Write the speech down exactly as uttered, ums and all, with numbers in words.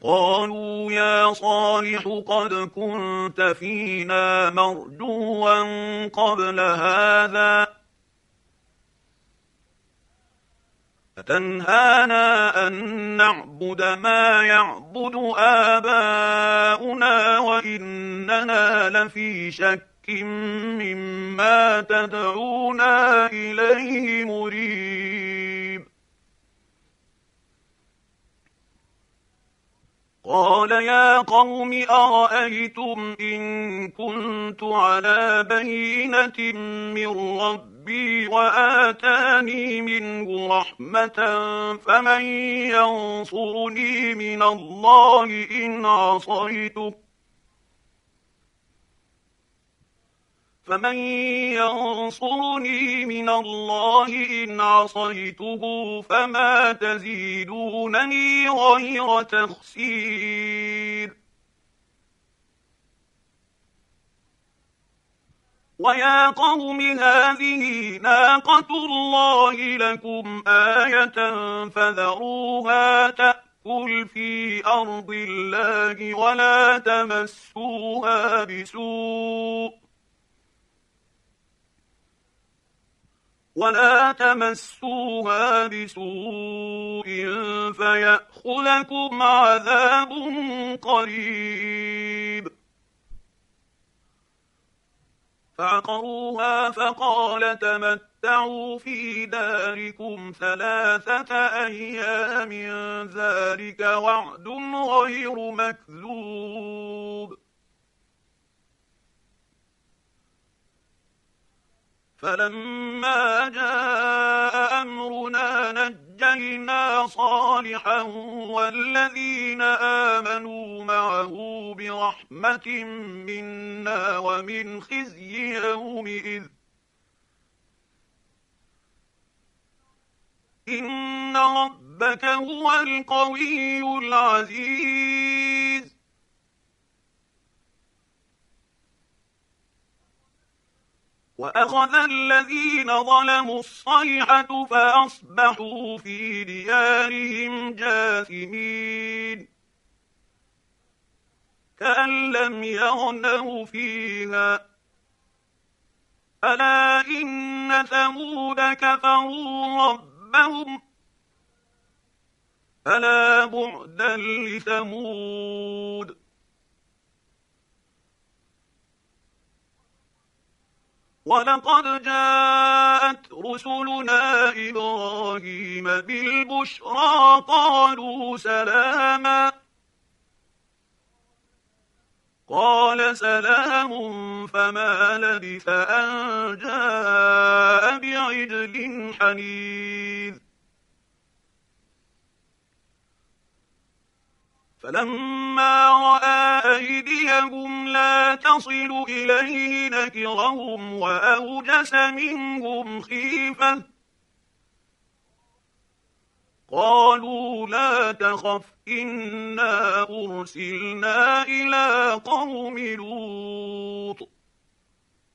قالوا يا صالح قد كنت فينا مرجوا قبل هذا أتنهانا أن نعبد ما يعبد آباؤنا وإننا لفي شك مما تدعونا إليه مريب. قال يا قوم أرأيتم إن كنت على بينة من ربي وآتاني منه رحمة فمن ينصرني من الله إن عصيته فمن ينصرني من الله إن عصيته فما تزيدونني غير تخسير. ويا قوم هذه ناقة الله لكم آية فذروها تأكل في أرض الله ولا تمسوها بسوء ولا تمسوها بسوء فيأخذكم عذاب قريب. فعقروها فقال تمتعوا في داركم ثلاثة أيام ذلك وعد غير مكذوب. فلما جاء أمرنا نجينا صالحا والذين آمنوا معه برحمة منا ومن خزي يومئذ إن ربك هو القوي العزيز. وأخذ الذين ظلموا الصيحة فأصبحوا في ديارهم جاثمين كأن لم يغنوا فيها ألا إن ثمود كفروا ربهم ألا بعدا لثمود. ولقد جاءت رسلنا إبراهيم بالبشرى قالوا سلاما قال سلام فما لبث أن جاء بعجل حنيذ. فلما رأى أيديهم لا تصل إليه نكرهم وأوجس منهم خيفة قالوا لا تخف إنا أرسلنا إلى قوم لوط